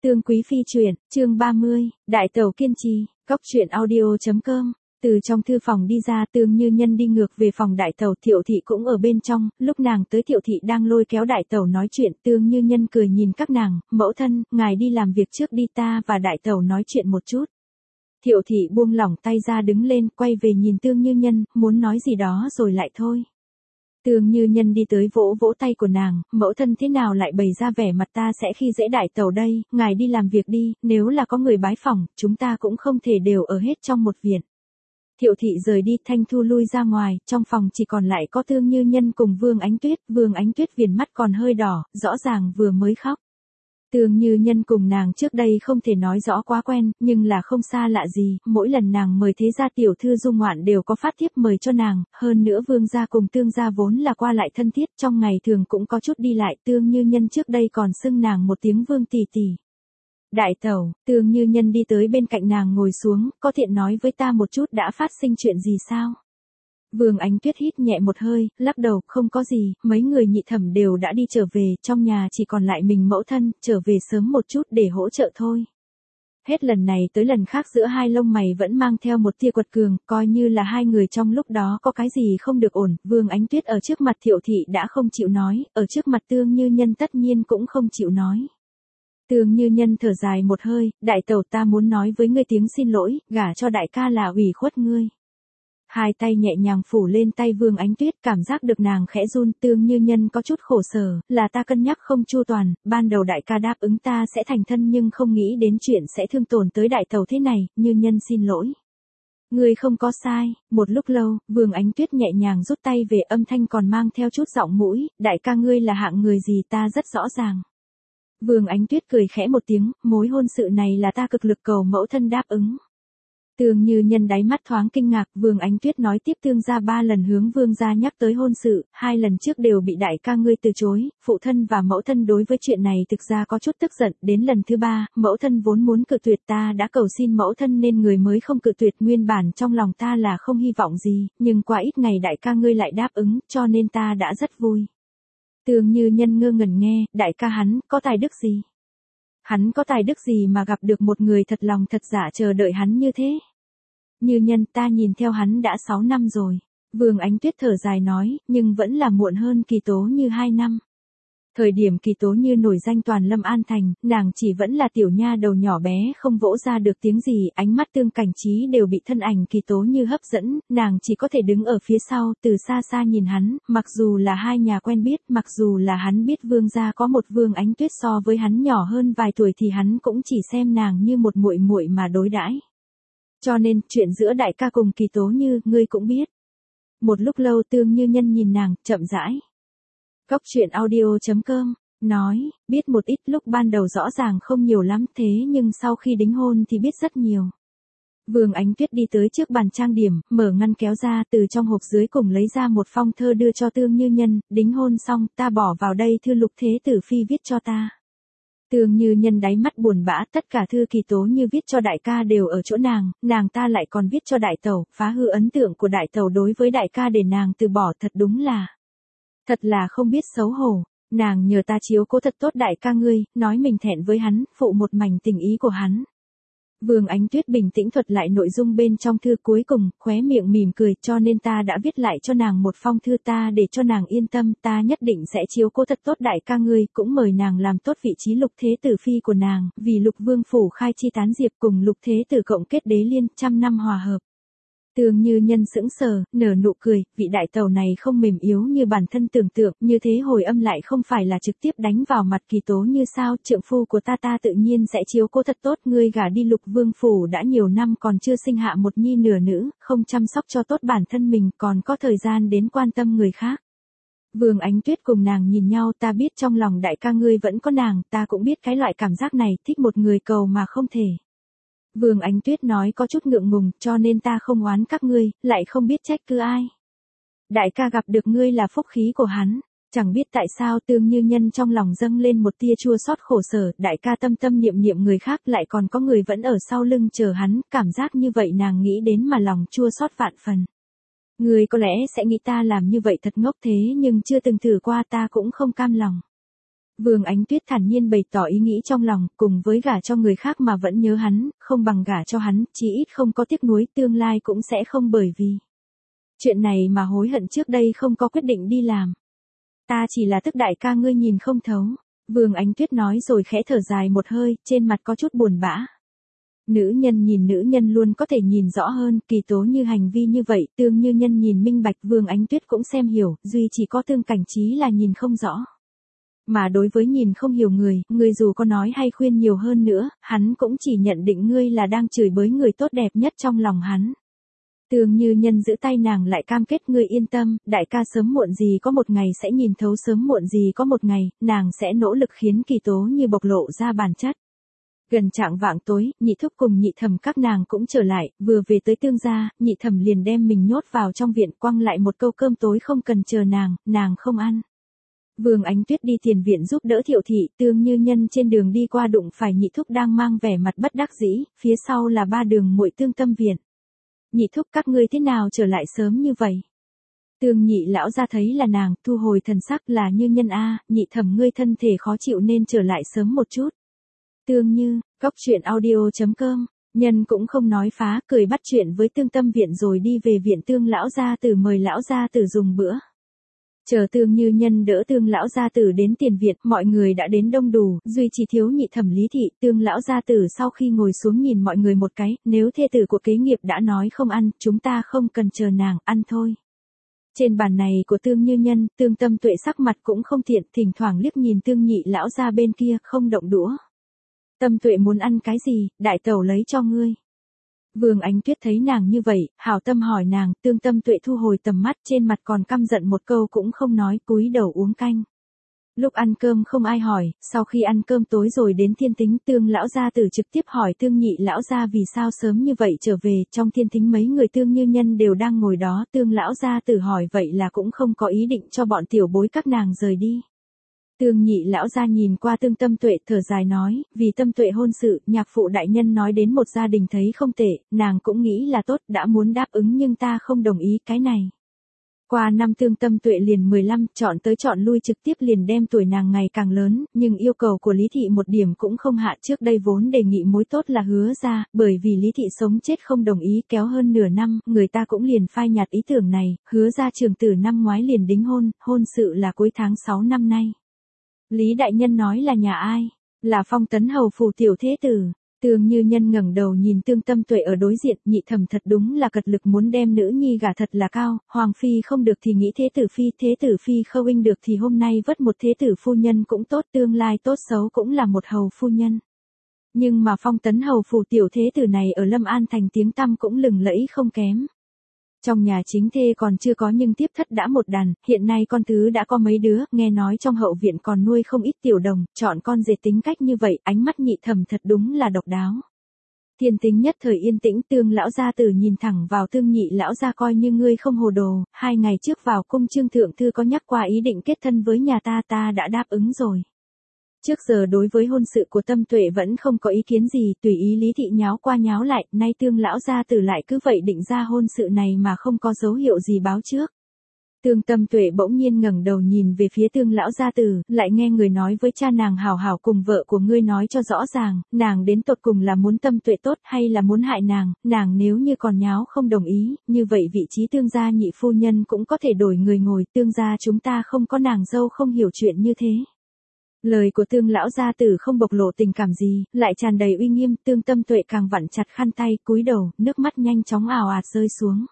Tương Quý Phi truyện, chương 30, Đại Tẩu kiên trì, Cóc truyện audio.com. Từ trong thư phòng đi ra, Tương Như Nhân đi ngược về phòng Đại Tẩu, Thiệu Thị cũng ở bên trong, lúc nàng tới Thiệu Thị đang lôi kéo Đại Tẩu nói chuyện, Tương Như Nhân cười nhìn các nàng, mẫu thân, ngài đi làm việc trước đi, ta và Đại Tẩu nói chuyện một chút. Thiệu Thị buông lỏng tay ra đứng lên, quay về nhìn Tương Như Nhân, muốn nói gì đó rồi lại thôi. Tương Như Nhân đi tới vỗ vỗ tay của nàng, mẫu thân thế nào lại bày ra vẻ mặt ta sẽ khi dễ Đại Tẩu đây, ngài đi làm việc đi, nếu là có người bái phỏng, chúng ta cũng không thể đều ở hết trong một viện. Thiệu Thị rời đi, Thanh Thu lui ra ngoài, trong phòng chỉ còn lại có Tương Như Nhân cùng Vương Ánh Tuyết viền mắt còn hơi đỏ, rõ ràng vừa mới khóc. Tương Như Nhân cùng nàng trước đây không thể nói rõ quá quen, nhưng là không xa lạ gì, mỗi lần nàng mời thế gia tiểu thư du ngoạn đều có phát thiếp mời cho nàng, hơn nữa Vương gia cùng Tương gia vốn là qua lại thân thiết, trong ngày thường cũng có chút đi lại, Tương Như Nhân trước đây còn xưng nàng một tiếng Vương tỷ tỷ. Đại Tẩu, Tương Như Nhân đi tới bên cạnh nàng ngồi xuống, có tiện nói với ta một chút đã phát sinh chuyện gì sao? Vương Ánh Tuyết hít nhẹ một hơi, lắc đầu, không có gì, mấy người nhị thẩm đều đã đi trở về, trong nhà chỉ còn lại mình mẫu thân, trở về sớm một chút để hỗ trợ thôi. Hết lần này tới lần khác giữa hai lông mày vẫn mang theo một tia quật cường, coi như là hai người trong lúc đó có cái gì không được ổn, Vương Ánh Tuyết ở trước mặt Thiệu Thị đã không chịu nói, ở trước mặt Tương Như Nhân tất nhiên cũng không chịu nói. Tương Như Nhân thở dài một hơi, Đại Tẩu ta muốn nói với ngươi tiếng xin lỗi, gả cho đại ca là ủy khuất ngươi. Hai tay nhẹ nhàng phủ lên tay Vương Ánh Tuyết, cảm giác được nàng khẽ run, Tương Như Nhân có chút khổ sở, là ta cân nhắc không chu toàn, ban đầu đại ca đáp ứng ta sẽ thành thân nhưng không nghĩ đến chuyện sẽ thương tổn tới Đại Tẩu thế này, Như Nhân xin lỗi. Ngươi không có sai, một lúc lâu, Vương Ánh Tuyết nhẹ nhàng rút tay về, âm thanh còn mang theo chút giọng mũi, đại ca ngươi là hạng người gì ta rất rõ ràng. Vương Ánh Tuyết cười khẽ một tiếng, mối hôn sự này là ta cực lực cầu mẫu thân đáp ứng. Tương Như Nhân đáy mắt thoáng kinh ngạc, Vương Ánh Tuyết nói tiếp Tương gia 3 lần hướng Vương gia nhắc tới hôn sự, 2 lần trước đều bị đại ca ngươi từ chối, phụ thân và mẫu thân đối với chuyện này thực ra có chút tức giận, đến lần thứ 3, mẫu thân vốn muốn cự tuyệt ta đã cầu xin mẫu thân nên người mới không cự tuyệt, nguyên bản trong lòng ta là không hy vọng gì, nhưng qua ít ngày đại ca ngươi lại đáp ứng, cho nên ta đã rất vui. Tương Như Nhân ngơ ngẩn nghe, đại ca hắn, có tài đức gì? Hắn có tài đức gì mà gặp được một người thật lòng thật dạ chờ đợi hắn như thế? Như Nhân ta nhìn theo hắn đã 6 năm rồi. Vương Ánh Tuyết thở dài nói, nhưng vẫn là muộn hơn Kỳ Tố Như 2 năm. Thời điểm Kỳ Tố Như nổi danh toàn Lâm An Thành, nàng chỉ vẫn là tiểu nha đầu nhỏ bé không vỗ ra được tiếng gì, ánh mắt Tương Cảnh Trí đều bị thân ảnh Kỳ Tố Như hấp dẫn, nàng chỉ có thể đứng ở phía sau, từ xa xa nhìn hắn, mặc dù là hai nhà quen biết, mặc dù là hắn biết Vương gia có một Vương Ánh Tuyết so với hắn nhỏ hơn vài tuổi thì hắn cũng chỉ xem nàng như một muội muội mà đối đãi. Cho nên, chuyện giữa đại ca cùng Kỳ Tố Như, ngươi cũng biết. Một lúc lâu Tương Như Nhân nhìn nàng, chậm rãi. Cóc truyện audio.com, nói, biết một ít, lúc ban đầu rõ ràng không nhiều lắm thế nhưng sau khi đính hôn thì biết rất nhiều. Vương Ánh Tuyết đi tới trước bàn trang điểm, mở ngăn kéo ra, từ trong hộp dưới cùng lấy ra một phong thơ đưa cho Tương Như Nhân, đính hôn xong, ta bỏ vào đây thư Lục Thế Tử Phi viết cho ta. Tương Như Nhân đáy mắt buồn bã, tất cả thư Kỳ Tố Như viết cho đại ca đều ở chỗ nàng ta lại còn viết cho Đại Tẩu, phá hư ấn tượng của Đại Tẩu đối với đại ca để nàng từ bỏ, thật đúng là. Thật là không biết xấu hổ, nàng nhờ ta chiếu cố thật tốt đại ca ngươi, nói mình thẹn với hắn, phụ một mảnh tình ý của hắn. Vương Ánh Tuyết bình tĩnh thuật lại nội dung bên trong thư, cuối cùng, khóe miệng mỉm cười, cho nên ta đã viết lại cho nàng một phong thư, ta để cho nàng yên tâm, ta nhất định sẽ chiếu cố thật tốt đại ca ngươi, cũng mời nàng làm tốt vị trí Lục Thế Tử Phi của nàng, vì Lục Vương phủ khai chi tán diệp cùng Lục Thế Tử cộng kết đế liên, 100 năm hòa hợp. Tương Như Nhân sững sờ, nở nụ cười, vị đại tẩu này không mềm yếu như bản thân tưởng tượng, như thế hồi âm lại không phải là trực tiếp đánh vào mặt Kỳ Tố Như sao, trượng phu của ta tự nhiên sẽ chiếu cố thật tốt, ngươi gả đi Lục Vương phủ đã nhiều năm còn chưa sinh hạ một nhi nửa nữ, không chăm sóc cho tốt bản thân mình, còn có thời gian đến quan tâm người khác. Vương Ánh Tuyết cùng nàng nhìn nhau, ta biết trong lòng đại ca ngươi vẫn có nàng, ta cũng biết cái loại cảm giác này, thích một người cầu mà không thể. Vương Ánh Tuyết nói có chút ngượng ngùng, cho nên ta không oán các ngươi, lại không biết trách cứ ai. Đại ca gặp được ngươi là phúc khí của hắn, chẳng biết tại sao Tương Như Nhân trong lòng dâng lên một tia chua xót khổ sở, đại ca tâm tâm niệm niệm người khác lại còn có người vẫn ở sau lưng chờ hắn, cảm giác như vậy nàng nghĩ đến mà lòng chua xót vạn phần. Ngươi có lẽ sẽ nghĩ ta làm như vậy thật ngốc thế nhưng chưa từng thử qua ta cũng không cam lòng. Vương Ánh Tuyết thản nhiên bày tỏ ý nghĩ trong lòng, cùng với gả cho người khác mà vẫn nhớ hắn, không bằng gả cho hắn, chí ít không có tiếc nuối, tương lai cũng sẽ không bởi vì chuyện này mà hối hận trước đây không có quyết định đi làm. Ta chỉ là tức đại ca ngươi nhìn không thấu. Vương Ánh Tuyết nói rồi khẽ thở dài một hơi, trên mặt có chút buồn bã. Nữ nhân nhìn nữ nhân luôn có thể nhìn rõ hơn, Kỳ Tố Như hành vi như vậy, Tương Như Nhân nhìn minh bạch, Vương Ánh Tuyết cũng xem hiểu, duy chỉ có Tương Cảnh Trí là nhìn không rõ. Mà đối với nhìn không hiểu người, ngươi dù có nói hay khuyên nhiều hơn nữa, hắn cũng chỉ nhận định ngươi là đang chửi bới người tốt đẹp nhất trong lòng hắn. Tương Như Nhân giữ tay nàng lại cam kết, ngươi yên tâm, đại ca sớm muộn gì có một ngày sẽ nhìn thấu, sớm muộn gì có một ngày, nàng sẽ nỗ lực khiến Kỳ Tố Như bộc lộ ra bản chất. Gần trạng vạng tối, Nhị Thúc cùng Nhị Thẩm các nàng cũng trở lại, vừa về tới Tương gia, Nhị Thẩm liền đem mình nhốt vào trong viện, quăng lại một câu cơm tối không cần chờ nàng không ăn. Vương Ánh Tuyết đi tiền viện giúp đỡ Thiệu thị, Tương Như Nhân trên đường đi qua đụng phải Nhị Thúc đang mang vẻ mặt bất đắc dĩ, phía sau là ba đường muội Tương Tâm viện. Nhị Thúc các ngươi thế nào trở lại sớm như vậy? Tương Nhị lão ra thấy là nàng, thu hồi thần sắc, là Như Nhân a, Nhị Thẩm ngươi thân thể khó chịu nên trở lại sớm một chút. Tương Như, cóc truyện audio.com, Nhân cũng không nói phá, cười bắt chuyện với Tương Tâm viện rồi đi về viện Tương lão gia tử mời lão gia tử dùng bữa. Chờ Tương Như Nhân đỡ Tương lão gia tử đến tiền viện, mọi người đã đến đông đủ, duy chỉ thiếu Nhị Thẩm Lý thị. Tương lão gia tử sau khi ngồi xuống nhìn mọi người một cái, nếu thê tử của kế nghiệp đã nói không ăn, chúng ta không cần chờ nàng, ăn thôi. Trên bàn này của Tương Như Nhân, Tương Tâm Tuệ sắc mặt cũng không thiện, thỉnh thoảng liếc nhìn Tương Nhị lão gia bên kia, không động đũa. Tâm Tuệ muốn ăn cái gì, đại tẩu lấy cho ngươi. Vương Ánh Tuyết thấy nàng như vậy, hảo tâm hỏi nàng, Tương Tâm Tuệ thu hồi tầm mắt, trên mặt còn căm giận một câu cũng không nói, cúi đầu uống canh. Lúc ăn cơm không ai hỏi, sau khi ăn cơm tối rồi đến Thiên Tính, Tương lão gia tử trực tiếp hỏi Tương Nhị lão gia vì sao sớm như vậy trở về, trong Thiên Tính mấy người Tương Như Nhân đều đang ngồi đó, Tương lão gia tử hỏi vậy là cũng không có ý định cho bọn tiểu bối các nàng rời đi. Tương Nhị lão gia nhìn qua Tương Tâm Tuệ, thở dài nói, vì Tâm Tuệ hôn sự, nhạc phụ đại nhân nói đến một gia đình thấy không tệ, nàng cũng nghĩ là tốt, đã muốn đáp ứng nhưng ta không đồng ý cái này. Qua năm Tương Tâm Tuệ liền 15, chọn tới chọn lui trực tiếp liền đem tuổi nàng ngày càng lớn, nhưng yêu cầu của Lý thị một điểm cũng không hạ, trước đây vốn đề nghị mối tốt là Hứa ra, bởi vì Lý thị sống chết không đồng ý, kéo hơn nửa năm, người ta cũng liền phai nhạt ý tưởng này, Hứa ra trường tử năm ngoái liền đính hôn sự là cuối tháng 6 năm nay. Lý đại nhân nói là nhà ai? Là Phong Tấn hầu phủ tiểu thế tử. Tương Như Nhân ngẩng đầu nhìn Tương Tâm Tuệ ở đối diện, Nhị Thẩm thật đúng là cật lực muốn đem nữ nhi gả thật là cao, hoàng phi không được thì nghĩ thế tử phi khâu huynh được thì hôm nay vất một thế tử phu nhân cũng tốt, tương lai tốt xấu cũng là một hầu phu nhân. Nhưng mà Phong Tấn hầu phủ tiểu thế tử này ở Lâm An thành tiếng tăm cũng lừng lẫy không kém. Trong nhà chính thê còn chưa có nhưng tiếp thất đã một đàn, hiện nay con thứ đã có mấy đứa, nghe nói trong hậu viện còn nuôi không ít tiểu đồng, chọn con dệt tính cách như vậy, ánh mắt Nhị Thẩm thật đúng là độc đáo. Thiên Tính nhất thời yên tĩnh, Tương lão gia tử nhìn thẳng vào Tương Nhị lão gia, coi như ngươi không hồ đồ, 2 ngày trước vào cung Trương thượng thư có nhắc qua ý định kết thân với nhà ta đã đáp ứng rồi. Trước giờ đối với hôn sự của Tâm Tuệ vẫn không có ý kiến gì, tùy ý Lý thị nháo qua nháo lại, nay Tương lão gia tử lại cứ vậy định ra hôn sự này mà không có dấu hiệu gì báo trước. Tương Tâm Tuệ bỗng nhiên ngẩng đầu nhìn về phía Tương lão gia tử, lại nghe người nói với cha nàng hảo hảo cùng vợ của ngươi nói cho rõ ràng, nàng đến tột cùng là muốn Tâm Tuệ tốt hay là muốn hại nàng nếu như còn nháo không đồng ý, như vậy vị trí Tương gia nhị phu nhân cũng có thể đổi người ngồi, Tương gia chúng ta không có nàng dâu không hiểu chuyện như thế. Lời của Tương lão gia tử không bộc lộ tình cảm gì, lại tràn đầy uy nghiêm, Tương Tâm Tuệ càng vặn chặt khăn tay, cúi đầu, nước mắt nhanh chóng ào ạt rơi xuống.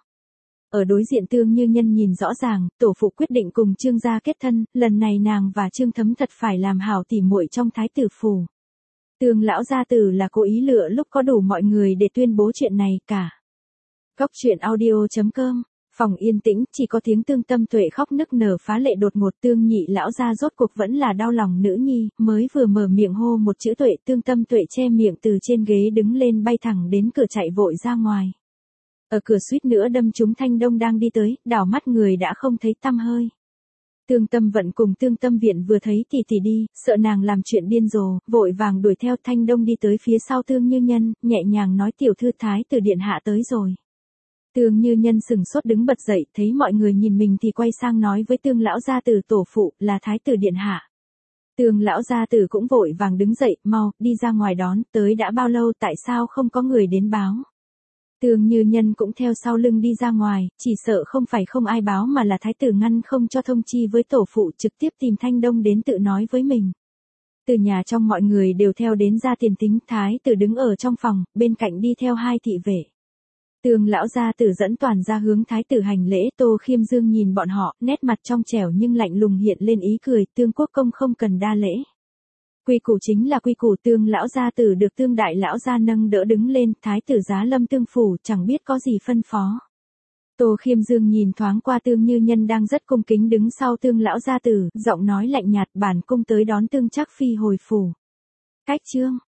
Ở đối diện Tương Như Nhân nhìn rõ ràng, tổ phụ quyết định cùng Trương gia kết thân, lần này nàng và Trương Thấm thật phải làm hảo tỉ muội trong thái tử phủ. Tương lão gia tử là cố ý lựa lúc có đủ mọi người để tuyên bố chuyện này cả. Cóc truyện audio.com. Phòng yên tĩnh, chỉ có tiếng Tương Tâm Tuệ khóc nức nở phá lệ đột ngột, Tương Nhị lão gia rốt cuộc vẫn là đau lòng nữ nhi, mới vừa mở miệng hô một chữ Tuệ, Tương Tâm Tuệ che miệng từ trên ghế đứng lên bay thẳng đến cửa chạy vội ra ngoài. Ở cửa suýt nữa đâm trúng Thanh Đông đang đi tới, đảo mắt người đã không thấy tăm hơi. Tương Tâm Vận cùng Tương Tâm Viện vừa thấy tỷ đi, sợ nàng làm chuyện điên rồ, vội vàng đuổi theo. Thanh Đông đi tới phía sau Tương Như Nhân, nhẹ nhàng nói tiểu thư thái tử điện hạ tới rồi. Tương Như Nhân sừng sốt đứng bật dậy, thấy mọi người nhìn mình thì quay sang nói với Tương lão gia tử tổ phụ, là thái tử điện hạ. Tương lão gia tử cũng vội vàng đứng dậy, mau, đi ra ngoài đón, tới đã bao lâu tại sao không có người đến báo. Tương Như Nhân cũng theo sau lưng đi ra ngoài, chỉ sợ không phải không ai báo mà là thái tử ngăn không cho thông chi với tổ phụ, trực tiếp tìm Thanh Đông đến tự nói với mình. Từ nhà trong mọi người đều theo đến ra tiền tính, thái tử đứng ở trong phòng, bên cạnh đi theo hai thị vệ. Tương lão gia tử dẫn toàn ra hướng thái tử hành lễ, Tô Khiêm Dương nhìn bọn họ, nét mặt trong trẻo nhưng lạnh lùng hiện lên ý cười, Tương quốc công không cần đa lễ. Quy củ chính là quy củ. Tương lão gia tử được Tương đại lão gia nâng đỡ đứng lên, thái tử giá lâm Tương phủ, chẳng biết có gì phân phó. Tô Khiêm Dương nhìn thoáng qua Tương Như Nhân đang rất cung kính đứng sau Tương lão gia tử, giọng nói lạnh nhạt, bản cung tới đón Tương Trác phi hồi phủ. Cách chương